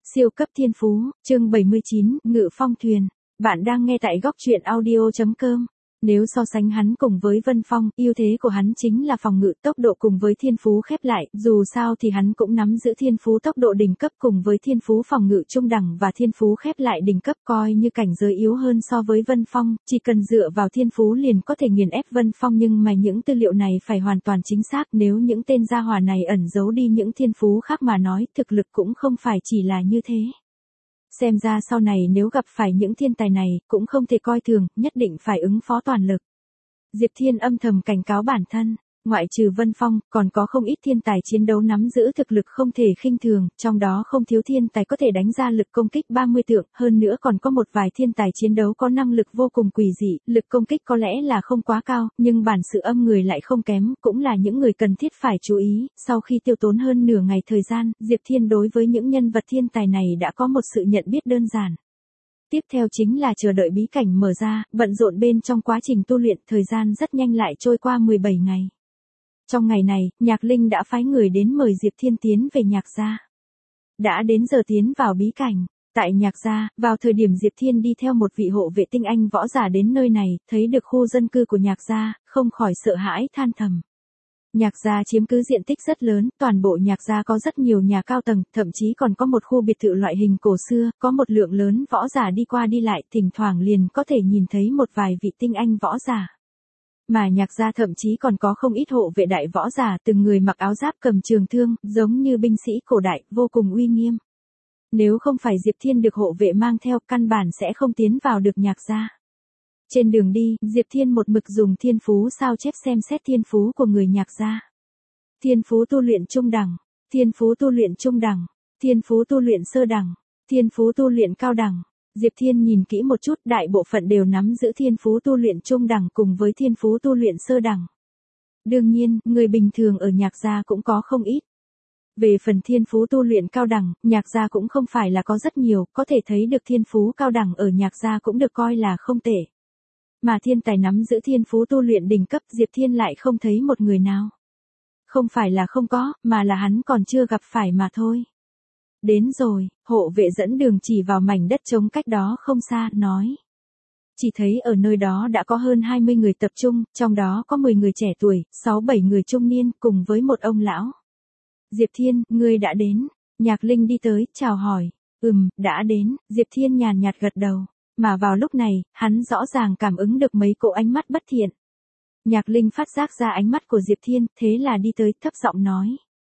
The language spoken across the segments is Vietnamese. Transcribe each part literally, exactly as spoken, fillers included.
Siêu cấp thiên phú, chương bảy mươi chín, Ngự Phong Thuyền. Bạn đang nghe tại góc truyện audio chấm com. Nếu so sánh hắn cùng với Vân Phong, ưu thế của hắn chính là phòng ngự tốc độ cùng với thiên phú khép lại, dù sao thì hắn cũng nắm giữ thiên phú tốc độ đỉnh cấp cùng với thiên phú phòng ngự trung đẳng và thiên phú khép lại đỉnh cấp, coi như cảnh giới yếu hơn so với Vân Phong, chỉ cần dựa vào thiên phú liền có thể nghiền ép Vân Phong, nhưng mà những tư liệu này phải hoàn toàn chính xác, nếu những tên gia hỏa này ẩn giấu đi những thiên phú khác mà nói, thực lực cũng không phải chỉ là như thế. Xem ra sau này nếu gặp phải những thiên tài này, cũng không thể coi thường, nhất định phải ứng phó toàn lực. Diệp Thiên âm thầm cảnh cáo bản thân, ngoại trừ Vân Phong, còn có không ít thiên tài chiến đấu nắm giữ thực lực không thể khinh thường, trong đó không thiếu thiên tài có thể đánh ra lực công kích ba mươi tượng, hơn nữa còn có một vài thiên tài chiến đấu có năng lực vô cùng quỷ dị, lực công kích có lẽ là không quá cao, nhưng bản sự âm người lại không kém, cũng là những người cần thiết phải chú ý. Sau khi tiêu tốn hơn nửa ngày thời gian, Diệp Thiên đối với những nhân vật thiên tài này đã có một sự nhận biết đơn giản. Tiếp theo chính là chờ đợi bí cảnh mở ra, bận rộn bên trong quá trình tu luyện, thời gian rất nhanh lại trôi qua mười bảy ngày. Trong ngày này, Nhạc Linh đã phái người đến mời Diệp Thiên tiến về Nhạc gia. Đã đến giờ tiến vào bí cảnh. Tại Nhạc gia, vào thời điểm Diệp Thiên đi theo một vị hộ vệ tinh anh võ giả đến nơi này, thấy được khu dân cư của Nhạc gia, không khỏi sợ hãi than thầm. Nhạc gia chiếm cứ diện tích rất lớn, toàn bộ Nhạc gia có rất nhiều nhà cao tầng, thậm chí còn có một khu biệt thự loại hình cổ xưa, có một lượng lớn võ giả đi qua đi lại, thỉnh thoảng liền có thể nhìn thấy một vài vị tinh anh võ giả. Mà Nhạc gia thậm chí còn có không ít hộ vệ đại võ giả, từng người mặc áo giáp cầm trường thương, giống như binh sĩ cổ đại, vô cùng uy nghiêm. Nếu không phải Diệp Thiên được hộ vệ mang theo, căn bản sẽ không tiến vào được Nhạc gia. Trên đường đi, Diệp Thiên một mực dùng thiên phú sao chép xem xét thiên phú của người Nhạc gia. Thiên phú tu luyện trung đẳng, thiên phú tu luyện trung đẳng, thiên phú tu luyện sơ đẳng, thiên phú tu luyện cao đẳng. Diệp Thiên nhìn kỹ một chút, đại bộ phận đều nắm giữ thiên phú tu luyện trung đẳng cùng với thiên phú tu luyện sơ đẳng. Đương nhiên, người bình thường ở Nhạc gia cũng có không ít. Về phần thiên phú tu luyện cao đẳng, Nhạc gia cũng không phải là có rất nhiều, có thể thấy được thiên phú cao đẳng ở Nhạc gia cũng được coi là không tệ. Mà thiên tài nắm giữ thiên phú tu luyện đỉnh cấp, Diệp Thiên lại không thấy một người nào. Không phải là không có, mà là hắn còn chưa gặp phải mà thôi. Đến rồi, hộ vệ dẫn đường chỉ vào mảnh đất trống cách đó không xa, nói. Chỉ thấy ở nơi đó đã có hơn hai mươi người tập trung, trong đó có mười người trẻ tuổi, sáu bảy người trung niên, cùng với một ông lão. Diệp Thiên, ngươi đã đến. Nhạc Linh đi tới, chào hỏi. Ừm, đã đến. Diệp Thiên nhàn nhạt gật đầu. Mà vào lúc này, hắn rõ ràng cảm ứng được mấy cỗ ánh mắt bất thiện. Nhạc Linh phát giác ra ánh mắt của Diệp Thiên, thế là đi tới, thấp giọng nói.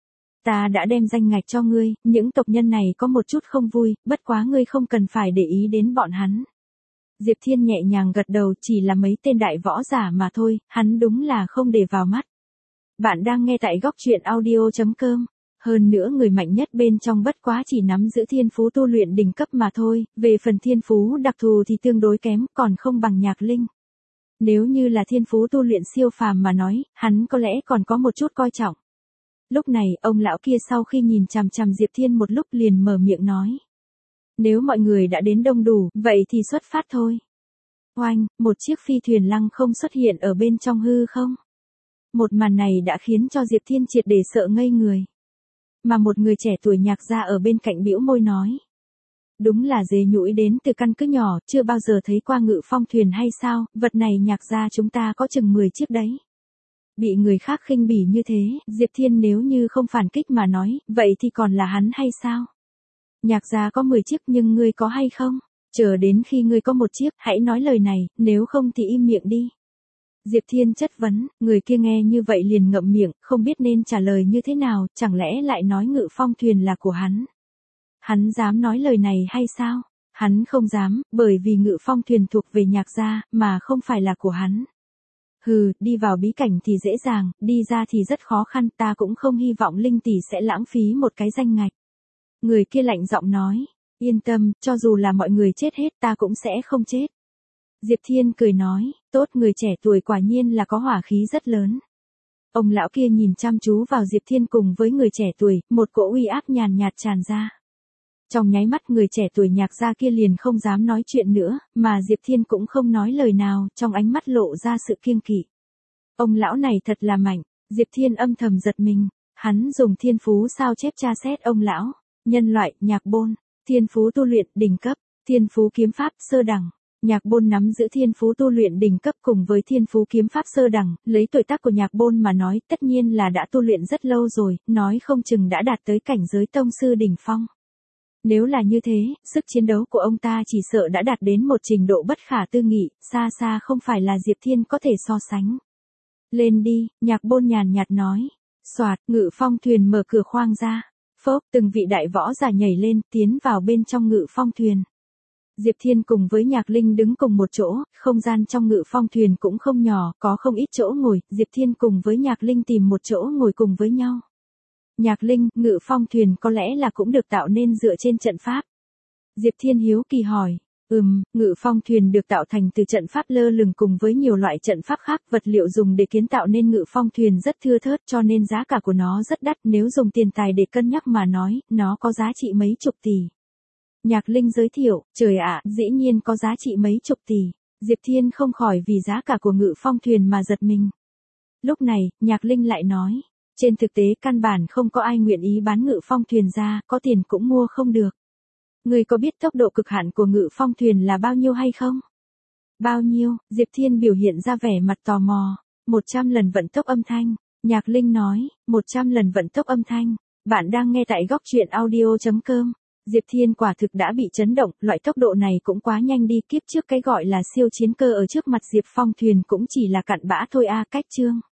Ta đã đem danh ngạch cho ngươi, những tộc nhân này có một chút không vui, bất quá ngươi không cần phải để ý đến bọn hắn. Diệp Thiên nhẹ nhàng gật đầu, chỉ là mấy tên đại võ giả mà thôi, hắn đúng là không để vào mắt. Bạn đang nghe tại góc truyện audio chấm com. Hơn nữa người mạnh nhất bên trong bất quá chỉ nắm giữ thiên phú tu luyện đỉnh cấp mà thôi, về phần thiên phú đặc thù thì tương đối kém, còn không bằng Nhạc Linh. Nếu như là thiên phú tu luyện siêu phàm mà nói, hắn có lẽ còn có một chút coi trọng. Lúc này, ông lão kia sau khi nhìn chằm chằm Diệp Thiên một lúc liền mở miệng nói. Nếu mọi người đã đến đông đủ, vậy thì xuất phát thôi. Oanh, một chiếc phi thuyền lăng không xuất hiện ở bên trong hư không. Một màn này đã khiến cho Diệp Thiên triệt để sợ ngây người. Mà một người trẻ tuổi Nhạc gia ở bên cạnh bĩu môi nói. Đúng là dế nhũi đến từ căn cứ nhỏ, chưa bao giờ thấy qua ngự phong thuyền hay sao, vật này Nhạc gia chúng ta có chừng mười chiếc đấy. Bị người khác khinh bỉ như thế, Diệp Thiên nếu như không phản kích mà nói, vậy thì còn là hắn hay sao? Nhạc gia có mười chiếc nhưng ngươi có hay không? Chờ đến khi ngươi có một chiếc, hãy nói lời này, nếu không thì im miệng đi. Diệp Thiên chất vấn, người kia nghe như vậy liền ngậm miệng, không biết nên trả lời như thế nào, chẳng lẽ lại nói ngự phong thuyền là của hắn? Hắn dám nói lời này hay sao? Hắn không dám, bởi vì ngự phong thuyền thuộc về Nhạc gia, mà không phải là của hắn. Hừ, đi vào bí cảnh thì dễ dàng, đi ra thì rất khó khăn, ta cũng không hy vọng Linh tỷ sẽ lãng phí một cái danh ngạch. Người kia lạnh giọng nói, yên tâm, cho dù là mọi người chết hết ta cũng sẽ không chết. Diệp Thiên cười nói, tốt, người trẻ tuổi quả nhiên là có hỏa khí rất lớn. Ông lão kia nhìn chăm chú vào Diệp Thiên cùng với người trẻ tuổi, một cỗ uy áp nhàn nhạt tràn ra. Trong nháy mắt người trẻ tuổi Nhạc gia kia liền không dám nói chuyện nữa, mà Diệp Thiên cũng không nói lời nào, trong ánh mắt lộ ra sự kiêng kỵ. Ông lão này thật là mạnh, Diệp Thiên âm thầm giật mình, hắn dùng thiên phú sao chép tra xét ông lão, nhân loại, Nhạc Bôn. Thiên phú tu luyện đỉnh cấp, thiên phú kiếm pháp sơ đẳng. Nhạc Bôn nắm giữ thiên phú tu luyện đỉnh cấp cùng với thiên phú kiếm pháp sơ đẳng, lấy tuổi tác của Nhạc Bôn mà nói, tất nhiên là đã tu luyện rất lâu rồi, nói không chừng đã đạt tới cảnh giới tông sư đỉnh phong. Nếu là như thế, sức chiến đấu của ông ta chỉ sợ đã đạt đến một trình độ bất khả tư nghị, xa xa không phải là Diệp Thiên có thể so sánh. Lên đi, Nhạc Bôn nhàn nhạt nói. Soạt, Ngự Phong thuyền mở cửa khoang ra. Phốc, từng vị đại võ giả nhảy lên, tiến vào bên trong Ngự Phong thuyền. Diệp Thiên cùng với Nhạc Linh đứng cùng một chỗ, không gian trong Ngự Phong thuyền cũng không nhỏ, có không ít chỗ ngồi, Diệp Thiên cùng với Nhạc Linh tìm một chỗ ngồi cùng với nhau. Nhạc Linh, Ngự Phong thuyền có lẽ là cũng được tạo nên dựa trên trận pháp. Diệp Thiên hiếu kỳ hỏi. Ừm, Ngự Phong thuyền được tạo thành từ trận pháp lơ lửng cùng với nhiều loại trận pháp khác, vật liệu dùng để kiến tạo nên Ngự Phong thuyền rất thưa thớt cho nên giá cả của nó rất đắt, nếu dùng tiền tài để cân nhắc mà nói, nó có giá trị mấy chục tỷ. Nhạc Linh giới thiệu, trời ạ, dĩ nhiên có giá trị mấy chục tỷ. Diệp Thiên không khỏi vì giá cả của Ngự Phong thuyền mà giật mình. Lúc này, Nhạc Linh lại nói, trên thực tế căn bản không có ai nguyện ý bán Ngự Phong thuyền ra, có tiền cũng mua không được. Người có biết tốc độ cực hạn của Ngự Phong thuyền là bao nhiêu hay không? Bao nhiêu? Diệp Thiên biểu hiện ra vẻ mặt tò mò. một trăm lần vận tốc âm thanh. Nhạc Linh nói, một trăm lần vận tốc âm thanh. Bạn đang nghe tại góc truyện audio chấm com. Diệp Thiên quả thực đã bị chấn động, loại tốc độ này cũng quá nhanh đi, kiếp trước cái gọi là siêu chiến cơ ở trước mặt Diệp Phong thuyền cũng chỉ là cặn bã thôi a. Cách chương.